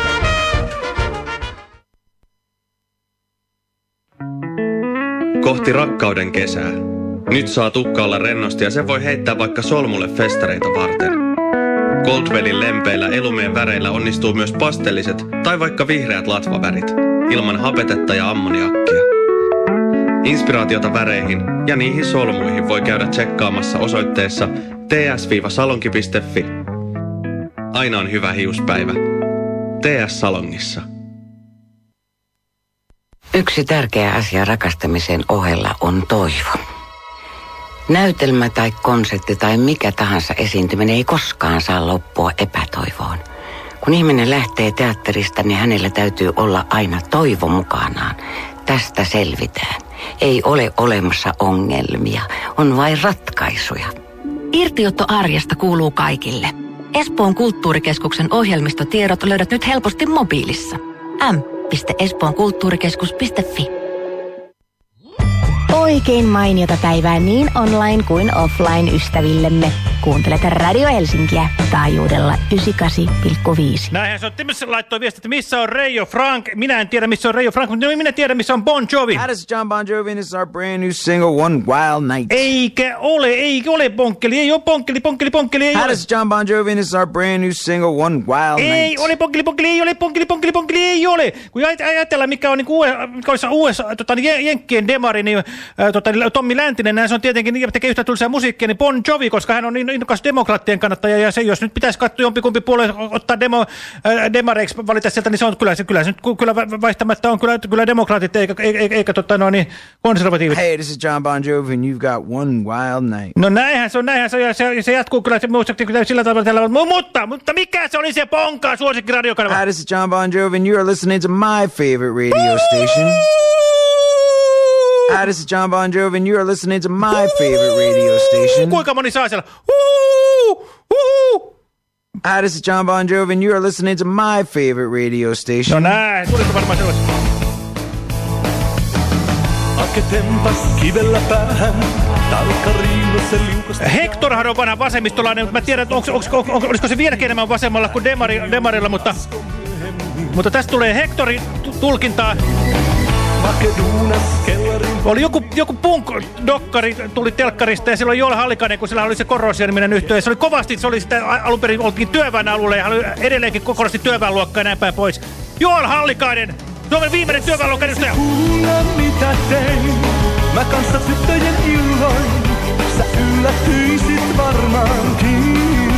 K: Kohti rakkauden kesää. Nyt saa tukkailla rennosti ja se voi heittää vaikka solmulle festareita varten. Goldwellin lempeillä elumeen väreillä onnistuu myös pastelliset tai vaikka vihreät latvavärit, ilman hapetetta ja ammoniakkia. Inspiraatiota väreihin ja niihin solmuihin voi käydä tsekkaamassa osoitteessa t s salonki piste fi. Aina on hyvä hiuspäivä. T S Salongissa.
X: Yksi tärkeä asia rakastamisen ohella on toivo. Näytelmä tai konsertti tai mikä tahansa esiintyminen ei koskaan saa loppua epätoivoon. Kun ihminen lähtee teatterista, niin hänellä täytyy olla aina toivo mukanaan. Tästä selvitään. Ei ole olemassa ongelmia, on vain ratkaisuja.
C: Irtiotto arjesta kuuluu kaikille. Espoon kulttuurikeskuksen ohjelmistotiedot löydät nyt helposti mobiilissa. M piste espoon kulttuurikeskus piste fi. Oikein mainiota päivää niin online kuin offline ystävillemme. Kuuntelet Radio Helsinkiä taajuudella yhdeksänkymmentäkahdeksan pilkku viisi.
D: Näinhän se on. Timmis laittoi viesti, että missä on Reijo Frank. Minä en tiedä, missä on Reijo Frank, mutta minä tiedän, missä on Bon Jovi.
Y: That is John Bon Jovi and this is our brand new single, One Wild Night.
D: Eikä ole, eikä ole Bonkkeli, ei ole Bonkkeli, Bonkkeli, Bonkkeli, ei
Y: That
D: ole.
Y: is John Bon Jovi and this is our brand new single, One Wild Night.
D: Ei ole Bonkkeli, Bonkkeli, ei ole Bonkkeli, Bonkkeli, Bonkkeli, ei ole. Kun ajatellaan, mikä on niinku mikä olisi U S A, tota, Jenkkien demari, niin tota, Tommi Läntinen, se on tietenkin, tekee yhtä tulisia musiikkia, niin Bon Jovi, koska hän on niin innokas demokraattien kannattaja, ja se, jos nyt pitäisi katsoa jompikumpi puolue ottaa demo, äh, demareiksi valita sieltä, niin se on kyllä, se, kyllä, se nyt kyllä vaihtamata on kyllä, kyllä demokraatit, eikä, eikä, eikä tota, no, niin, konservatiivit.
Y: Hey, this is John Bon Jovi and you've got one wild night.
D: No näinhän se on, näinhän se on, ja se, se jatkuu kyllä, se muistaakseni kyllä sillä tavalla tällä, mutta, mutta mikä se oli se Ponkaa suosikki radiokanava?
Y: Hi, this is John Bon Jovi and you are listening to my favorite radio station. Hi, this is John Bon Jovi and you are listening to my favorite radio station.
D: Kuinka moni saa siellä? Uh, uh.
Y: Hi, this is John Bon Jovi and you are listening to my favorite radio station.
D: No näin, tuliko varmaan sellaista?
Z: Ake tempas kivellä päähän, tarkka riinnassa liukasta.
D: Hectorhan on vanha vasemmistolainen, mutta mä tiedän, että onks, onks, onks, onks, olisiko se vieläkin enemmän vasemmalla kuin demari, demarilla, mutta, mutta tästä tulee Hectorin tulkintaa. Oli joku, joku punk-dokkari, tuli telkkarista ja silloin Joel Hallikainen, kun sillä oli se Korrosia-niminen yhtye. Se oli kovasti, se oli sitä alun perin oltiin työväen alueella ja edelleenkin korosti työväenluokkaa ja näin päin pois. Joel Hallikainen, Suomen viimeinen työväenluokka edustaja.
Z: Kuulla mitä tein, mä kanssa tyttöjen illoin, sä yllätyisit varmaankin.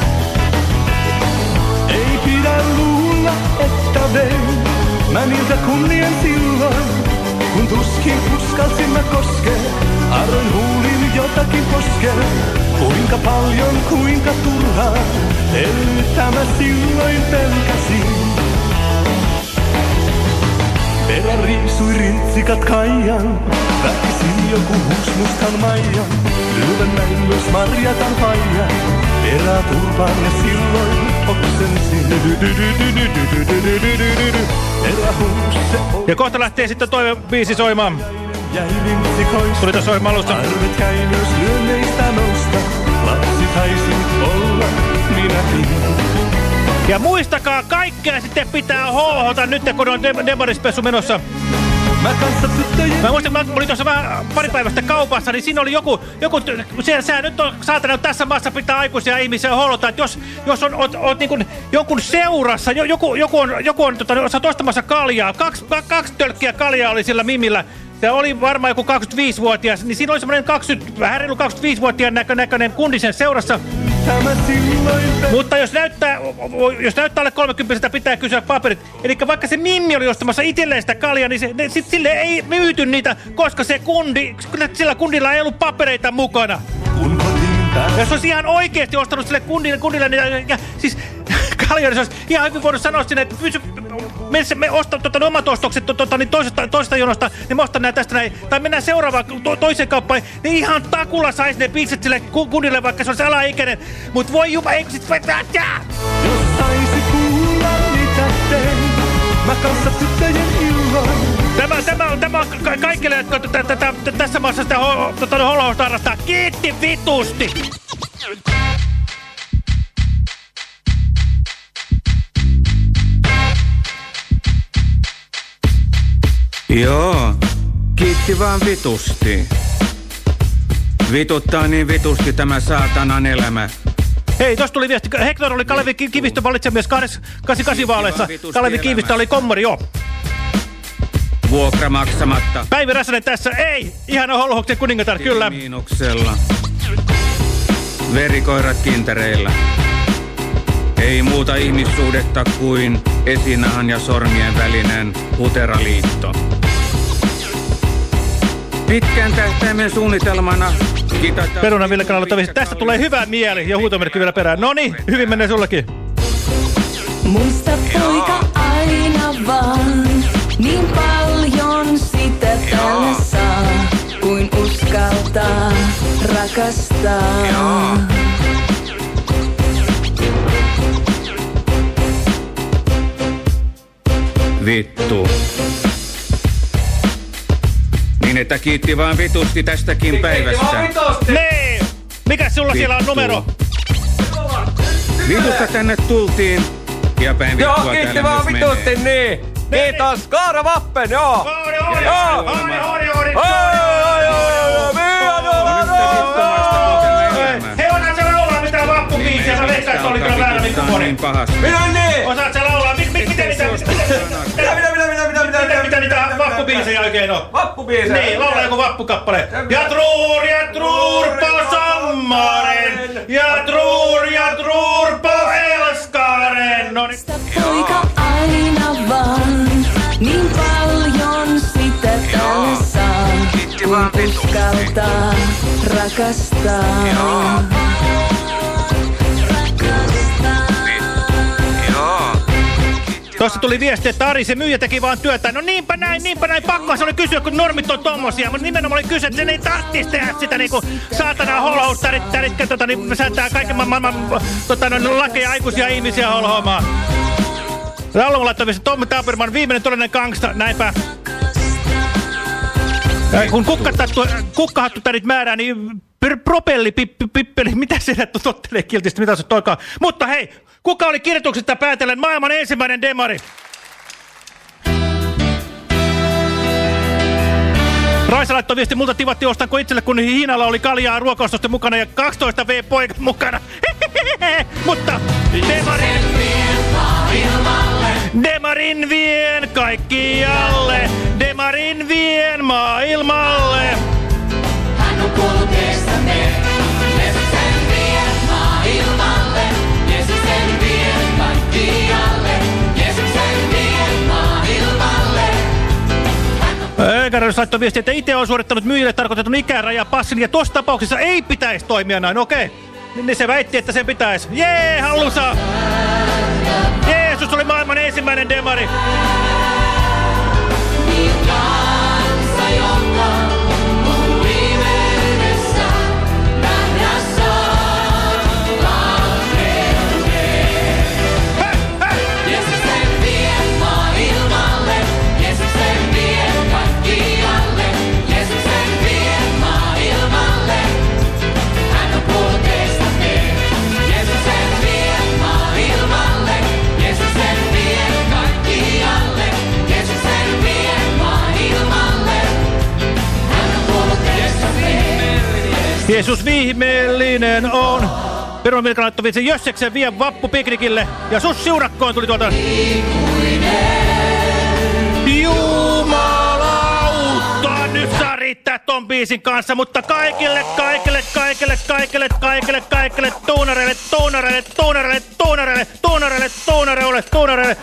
Z: Ei pidä luulla, että vein. Mä niiltä kunnien silloin, kun tuskin uskalsin mä koskea. Arroin huulin jotakin poskea. Kuinka paljon, kuinka turhaa, että mä silloin pelkäsin. Perän riisui rintsikat Kaijan, väkisin joku huus mustan Maijan. Lyövän näin myös Marjatan Faijan, perää turpaan ja silloin oksensin.
D: Ja kohta lähtee sitten toivebiisi soimaan. Tuli tuossa ohjelman alusta.
Z: Arvet käy myös lyönneistä nousta, lapsi taisin olla minäkin.
D: Ja muistakaa, kaikkea sitten pitää hohota nyt, kun on demarispessu menossa. Mä muistan, kun mä olin tuossa vähän pari päivästä kaupassa, niin siinä oli joku, joku se, se nyt on saatana, tässä maassa pitää aikuisia ihmisiä holota, että jos, jos on, oot, oot niin kuin jonkun seurassa, joku, joku on, joku on tota, sä oot ostamassa kaljaa, kaksi, kaksi tölkkiä kaljaa oli sillä mimillä, se oli varmaan joku kaksikymmentäviisivuotias, niin siinä oli semmoinen kaksikymmentä, vähän reilu kaksikymmentäviisivuotiaan näkö, näköinen kundisen seurassa. Mutta jos näyttää, jos näyttää alle kolmekymmentä, pitää kysyä paperit. Eli vaikka se mimmi oli ostamassa itselleen sitä kaljaa, niin se, ne, sit sille ei myyty niitä, koska se kundi, sillä kundilla ei ollut papereita mukana. Jos olisi ihan oikeasti ostanut sille kundille, kundille niin, ja siis kalja, niin se olisi ihan hyvin voinut sanoa sinne, että pysy, me, me ostan tota, omat ostokset tota, niin toisesta, toisesta jonosta, niin me ostan näin tästä näin, tai mennään seuraavaan to, toiseen kauppaan, niin ihan takulla saisi ne piitset sille kundille, vaikka se olisi alaikäinen. Mut voi juba, eikö sit voi päättää?
Z: Jos saisi kuulla mitä tein, mä kanssa tyttöjen illoin.
D: Tämä, tämä on, tämä on ka kaikille, jotka tässä maassa sitä holhousta harrastaa. Kiitti vitusti!
L: Joo, kiitti vaan vitusti. Vituttaa niin vitusti tämä saatanan elämä.
D: Hei, tossa tuli viesti. Hector oli Kalevi Kivistön valitsemies kahdeksankymmentäkahdeksan vaaleissa. Kalevi Kivistö oli kommari, joo.
L: Vuokra maksamatta.
D: Päivi Räsänen tässä. Ei, ihana holhouksen kuningatar, kyllä.
L: Miinuksella. Verikoirat kintereillä. Ei muuta ihmissuhdetta kuin esinahan ja sormien välinen huteraliitto. Pitkän tähtäimen suunnitelmana kitata...
D: Perunan Ville Kanalla tovisi. Tästä tulee hyvä mieli ja huutomerkki vielä perään. Noniin, hyvin menee sullekin.
B: Muista poika aina vaan, niin paljon sitä tällä saa, kuin uskaltaa rakastaa. Joo.
L: Vittu. Niin, että kiitti vaan vitusti tästäkin päivästä.
D: Nee! Mikäs sulla Vittu. Siellä on numero?
L: Vitusta tänne tultiin. Ja päin vittua
M: joo, kiitti vaan vitusti, niin. Kiitos, Kaara Vappen, joo.
D: Hori, hori, hori, hori, hori, hei, osaat sä laulaa mitään vappubiisiä? Mä veikkaan, että oli kyllä väärä mikrofoni.
M: Minä niin!
D: Osaat sä laulaa? Miten niitä... Mitä, mitä, mitä, mitä, mitä, mitä, mitä niitä vappubiisejä oikein on?
M: Vappubiisejä?
D: Niin, laulaa joku vappukappale. Ja truur, ja truur på sommaren. Ja truur, ja truur på älskaren. No niin.
B: Poika aina vaan, niin paljon sitä tällä saa, kun uskaltaa rakastaa.
D: Tuossa tuli viesti, että Ari, se myyjä teki vaan työtä. No niinpä näin, niinpä näin. Pakkohan se oli kysyä, kun normit on tommosia. Mutta nimenomaan oli kysyä, että sen ei tarvitsisi tehdä sitä niinku saatana holhoustarit, täritkä tota, niin säätää kaiken maailman tota, no, lakeja aikuisia ihmisiä holhoamaan. Laulun laittavissa Tommi Taberman, viimeinen todellinen gangsta, näinpä. Ja kun kukkahattutärit määrää, niin propelli, pippi, pippeli, mitä se tottelee kiltistä, mitä se toikaan. Mutta hei, kuka oli kirjoituksesta päätellen maailman ensimmäinen demari? Raisa laittoi viesti, multa tivatti ostanko itselle, kun Hiinalla oli kaljaa ruokaostosten mukana ja kaksitoista V poikat mukana. Mutta demarin Demarin vien kaikkialle, Demarin vien maailmalle.
W: Hän on kuollut eestämme, Jeesuksen vien maailmalle, Jeesuksen vien kaikkialle, Jeesuksen vien maailmalle.
D: Eikä laittoi viesti, että itse on suorittanut myyjille tarkoitetun ikärajapassin ja tuossa tapauksessa ei pitäisi toimia näin, okei. Niin se väitti, että sen pitäisi. Jee, hallusa! Jeesus oli maailman ensimmäinen demari.
W: Niin kansa, joka on viimeydessä, nähdä saa valkeuden. Jeesuksen vien maailmalle, Jeesuksen vien kaikkialle, Jeesuksen vien maailmalle. Hän on kuollut eestämme, Jeesuksen vien maailmalle,
D: Jeesus vihmeellinen on. Perun Milka laittoi sen Jösseksen vie vappupiknikille. Ja sus siurakkoon tuli tuolta. Jumalauta, nyt saa riittää ton biisin kanssa, mutta kaikille, kaikille, kaikille, kaikille, kaikille, kaikille, tuunareille, tuunareille, tuunareille, tuunareille, tuunareille, tuunareille, tuunareille.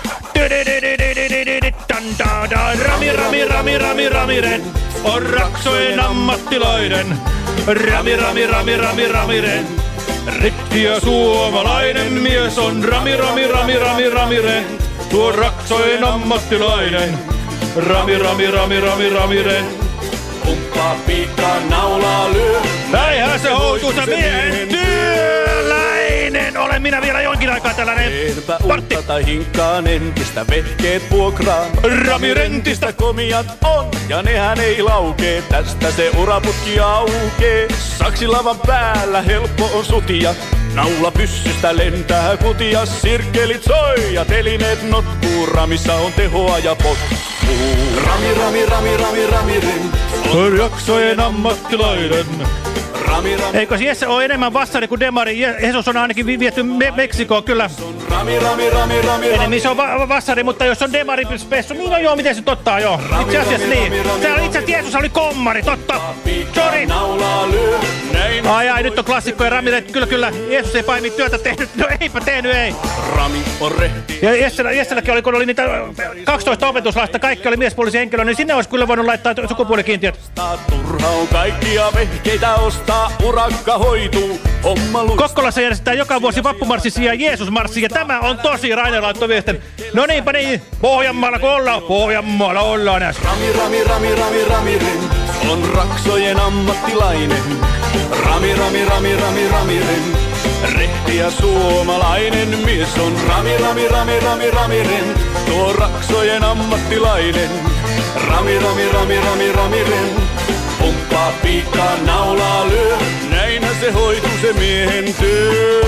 D: Rami, rami, rami, rami, ramiren on Raksojen ammattilainen. Rami, rami, rami, rami, ramiren. Rikki ja suomalainen mies on Rami, rami, rami, rami, ramiren. Tuo Raksojen ammattilainen. Rami, rami, rami, rami, ramiren.
V: Pumppaa piikkaa naulaa lyö.
D: Näinhän se houtuisa miehen työläinen. Olen minä vielä jonkin aikaa tällainen partti.
V: Tai hinkkaan entistä vehkeet vuokraan. Ramirentistä komiat on ja nehän ei laukee. Tästä se uraputki aukee. Saksilavan päällä helppo on sutia. Naula pyssystä lentää kutia. Sirkkelit soi ja telineet notkuu. Ramissa on tehoa ja potkuu. Rami, rami, rami, rami, ramiren.
D: On Raksojen ammattilainen. Eikö Jesse ole enemmän vassari kuin demari? Jesus on ainakin viety me Meksikoon, kyllä.
V: Rami, rami, rami, rami,
D: enemmän se on va vassari, mutta jos on demari spessu, niin no joo, miten se totta joo. Itse asiassa niin. Täällä itse asiassa Jeesus oli kommari, totta. Sorry. Ai ai, nyt on klassikkoja Ramille. Kyllä, kyllä. Jeesus ei pahemmin työtä tehnyt. No eipä tehnyt, ei.
V: Rami on rehti.
D: Ja Jesselä, Jesselläkin oli, kun oli niitä kaksitoista opetuslasta, kaikki oli miespuolisia henkilöä, niin sinne olisi kyllä voinut laittaa sukupuolikiintiöt.
V: Turha on kaikkia vehkeitä ostaa, urakka hoituu, homma luistaa.
D: Kokkolassa järjestetään joka vuosi vappumarssisi ja Jeesusmarssi, ja tämä on tosi. Rainer laittoi viestin. No niinpä niin, Pohjanmaalla kun ollaan, Pohjanmaalla ollaan näissä.
V: Rami, rami, rami, rami, ramiren on Raksojen ammattilainen. Rami, rami, rami, rami, ramiren. Rehti ja suomalainen mies on Rami, rami, rami, rami, ramiren. Tuo Raksojen ammattilainen. Rami, rami, rami, rami, ramiren. Pumppaa piikkaa naulaa lyö. Näinhän se hoituu se miehen työ.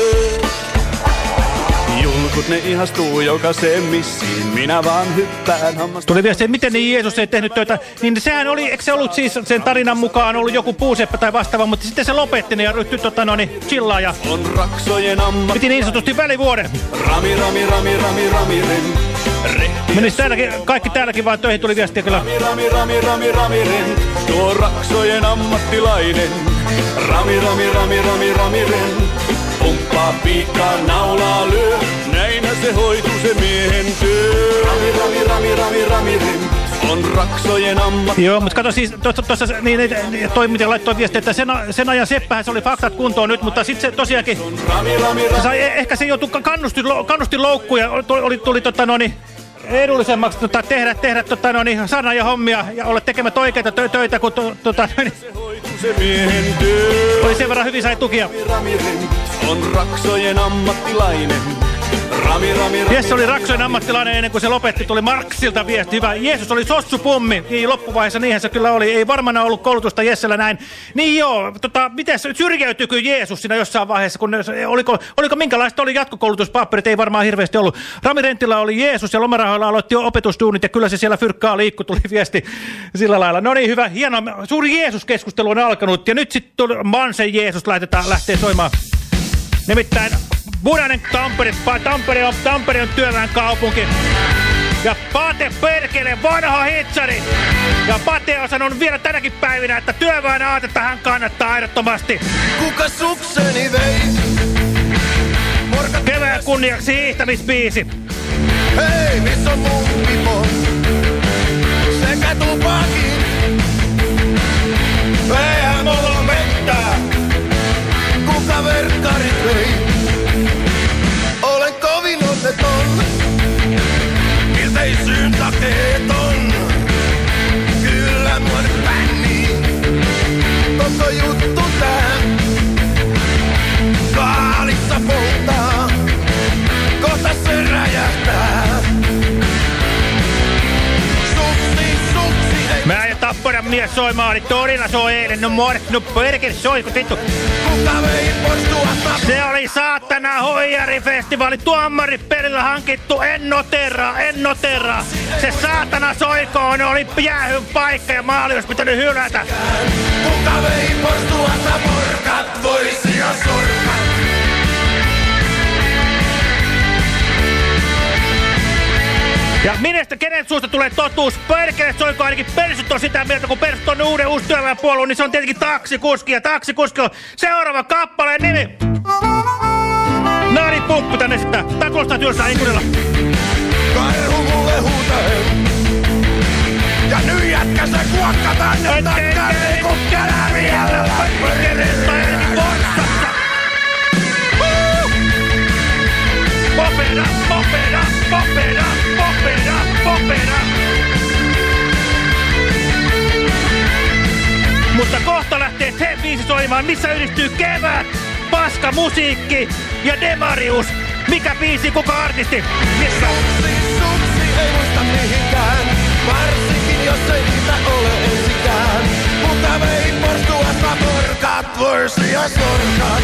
V: Julkut ne ihastuu jokaiseen missiin, minä vaan hyppään hammasta.
D: Tuli viesti, että miten niin Jeesus ei tehnyt töitä, niin sehän oli, eikö se ollut siis sen tarinan mukaan ollut joku puuseppä tai vastaava, mutta sitten se lopetti ne ja ryhtyi tota noin chillaa ja
V: on Raksojen ammat.
D: Piti niin sanotusti välivuoden.
V: Rami, rami, rami, rami, ramiren.
D: Menis täälläkin, kaikki täälläkin vaan töihin tuli viestiä kyllä.
V: Rami, rami, rami, rami, ramiren. Tuo Raksojen ammattilainen. Rami, rami, rami, rami, ramiren. Pumppaa piikkaa naulaa lyö. Näinhän se hoituu se miehen työ. Rami, rami, rami, rami, ramiren. On Raksojen ammatti.
D: Joo, mutta kato siis, tuossa niin, niin, toimittaja laittoi viestiä, että sen, sen ajan seppähän se oli faktat kuntoon nyt, mutta sitten se tosiaankin, se sai, ehkä se joutui kannustin, kannustin loukkuun ja tuli, oli, tuli tota noin edullisemmaksi tota, tehdä, tehdä tota, noin, sanan ja hommia ja olla tekemät oikeita tö töitä, kun to, tota, noin, oli sen verran hyvin sai tukia.
V: On Raksojen ammattilainen. Rami, rami, rami,
D: Jesse oli Raksojen ammattilainen ennen kuin se lopetti, tuli Marksilta viesti. Hyvä. Jeesus oli sossupummi. Niin loppuvaiheessa niinhän se kyllä oli. Ei varmana ollut koulutusta Jessellä näin. Niin joo, tota, miten syrjäytyykö Jeesus siinä jossain vaiheessa? Kun, oliko, oliko minkälaista oli jatkokoulutuspaperit? Ei varmaan hirveästi ollut. Rami Renttila oli Jeesus ja lomarahoilla aloitti jo opetustuunnit ja kyllä se siellä fyrkkaa liikkui, tuli viesti sillä lailla. No niin, hyvä. Hieno. Suuri Jeesus-keskustelu on alkanut ja nyt sitten Mansen Jeesus laitetaan lähtee soimaan. Nimittäin Punainen Tampere, Tampere on, Tampere on työväen kaupunki. Ja Pate perkele, vanha hitsari. Ja Pate on sanonut vielä tänäkin päivinä, että työväen aatetta hän kannattaa ehdottomasti.
V: Kuka sukseni vei?
D: Kevään kunniaksi hiihtämisbiisi.
V: Hei, missä on mun pipo? Sekä tupakin. Eihän mulla vettä. Kuka verkkarit vei? Olen kovin onneton, milteisyyn takeeton. Kyllä mua nyt pännii, koko juttu tää. Kaalissa polttaa, kohta se räjähtää. Suksi, suksi ei...
D: Mä ja Tapparan mies soimaan, niin torilla soi eilen. No mork, no perkele soi, kun vittu. Se oli saatana hoijarifestivaali, tuomarit perillä hankittu, en noteraa, en noteraa. Se saatana soikoon oli jäähyn paikka ja maali olisi pitänyt hylätä.
F: Kuka vei pois tuossa porkat, voisia sorkat?
D: Ja minestä kenen suusta tulee totuus? Perkele soiko ainakin persyt on sitä mieltä, kun persyt on uuden uusi työväenpuolue, niin se on tietenkin taksikuski. Ja taksikuski on seuraava kappaleen nimi. Naari pumppu tänne sitä. Tää kuulostaa työssä inkunilla.
F: Karhu mulle huutaen. Ja nyt jätkä se kuokka tänne takkariin, kun kälä vielä perkerestä ainakin porssassa.
D: Popeda, popeda, popeda, popeda, popeda. Mutta kohta lähtee se biisi soimaan, missä yhdistyy kevät, paska musiikki ja demarius. Mikä biisi, kuka artisti? Missä?
F: Suksi, suksi ei muista mihinkään, varsinkin jos ei niitä ole ensikään. Mutta vei porstuasta porkat, vorsia sorkat.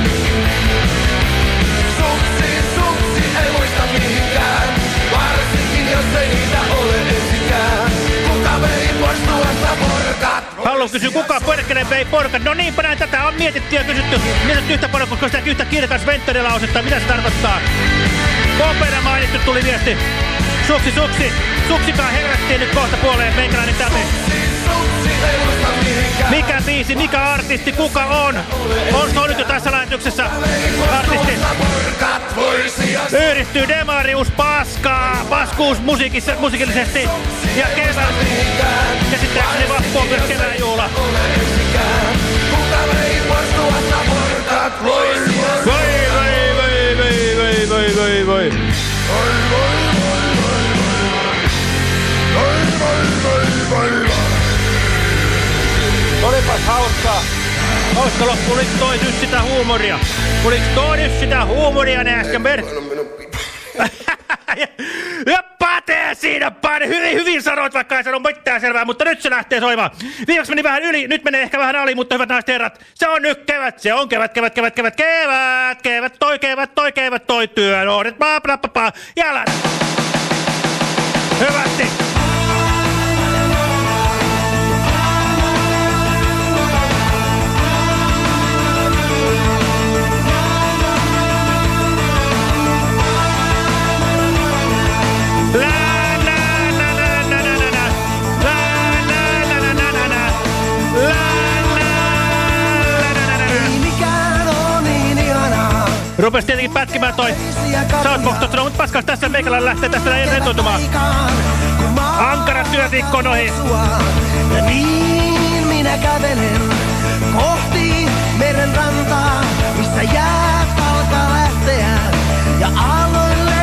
F: Suksi, suksi ei muista mihinkään, varsinkin jos ei niitä ole ensikään. Kuka vei porstuasta porkat?
D: Haluan kysyä, kuka perkeleen vei porkat? No niinpä näin, tätä on mietitty ja kysytty. Mietitty yhtä paljon, koska sitä yhtä kirkas Venttorilla-lausetta. Mitä se tarkoittaa? Popeda mainittu tuli viesti. Suksi, suksi. Suksikaan helvettiin nyt kohta puoleen meikäläinen täte. Mikä biisi, mikä artisti, kuka on? On se nyt jo tässä lähetyksessä artisti? Yhdistyy demarius, paskaa, paskuus musiikissa, musiikillisesti ja kevään. Käsittääkseni vappu on myös kevään juhla. Voi, voi, voi, voi, voi, voi, voi. Olipas hauskaa. Hauska loppu, oliko toi nyt sitä huumoria? Oliko toi nyt sitä huumoria ne äsken mer... Ja patee siinä, pane. Hyvin, hyvin sanoit, vaikka ei sano mitään selvää, mutta nyt se lähtee soimaan. Viimeksi meni vähän yli, nyt menee ehkä vähän ali, mutta hyvät naiset herrat, se on nyt kevät, se on kevät, kevät, kevät, kevät, kevät, kevät, toi kevät, toi kevät, toi työn, odet, paa, paa, paa, paa, jalan. Hyvästi. Rupes tietenkin pätkimään toi Soundbox, mutta paskas tässä meikällä lähtee tästä näin rentoitumaan. Ankara työviikkoon ohi.
F: Ja niin minä kävelen kohti meren rantaa, missä jäät alkaa lähteä ja aloille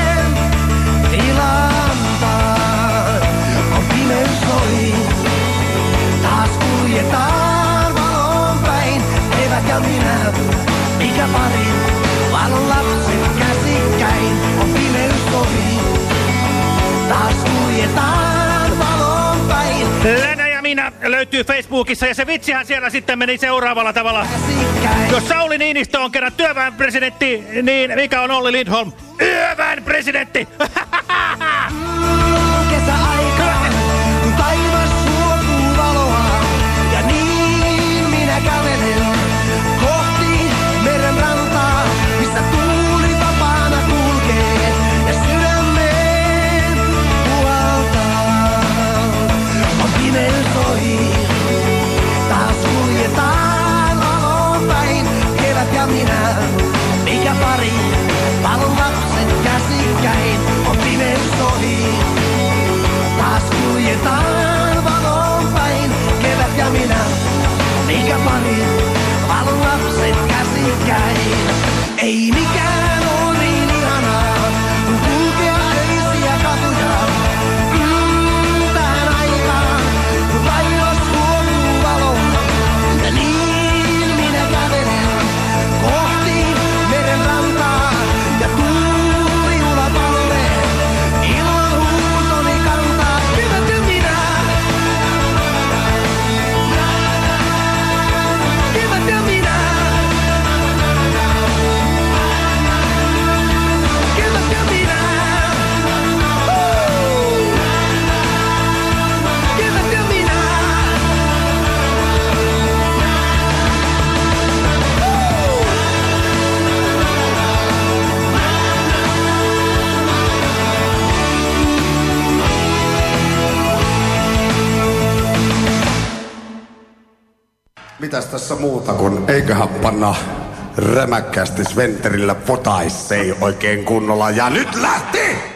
F: tilantaa. On pimeys ohi, taas kuljetaan valon päin, eivät ja minä, mikä pari. Valon lapset käsikkäin, on pimeys ohi. Taas kuljetaan valon päin.
D: Länä ja minä löytyy Facebookissa ja se vitsihän siellä sitten meni seuraavalla tavalla. Käsikkäin. Jos Sauli Niinistö on kerran työväen presidentti, niin mikä on Olli Lindholm? Yöväen presidentti!
F: Kesäaikaan, kun taivas huokuu valoa. Ja niin minä kävelen kohti meren rantaa, missä tuuli vapaana kulkee ja sydämeen puhaltaa. On pimeys ohi, taas kuljetaan valon päin, kevät ja minä, mikä pari, valon lapset käsikkäin. On pimeys ohi,
I: Mitäs tässä muuta kun eiköhän panna rämäkkäästi Sventerillä potaissei oikein kunnolla. Ja nyt lähti!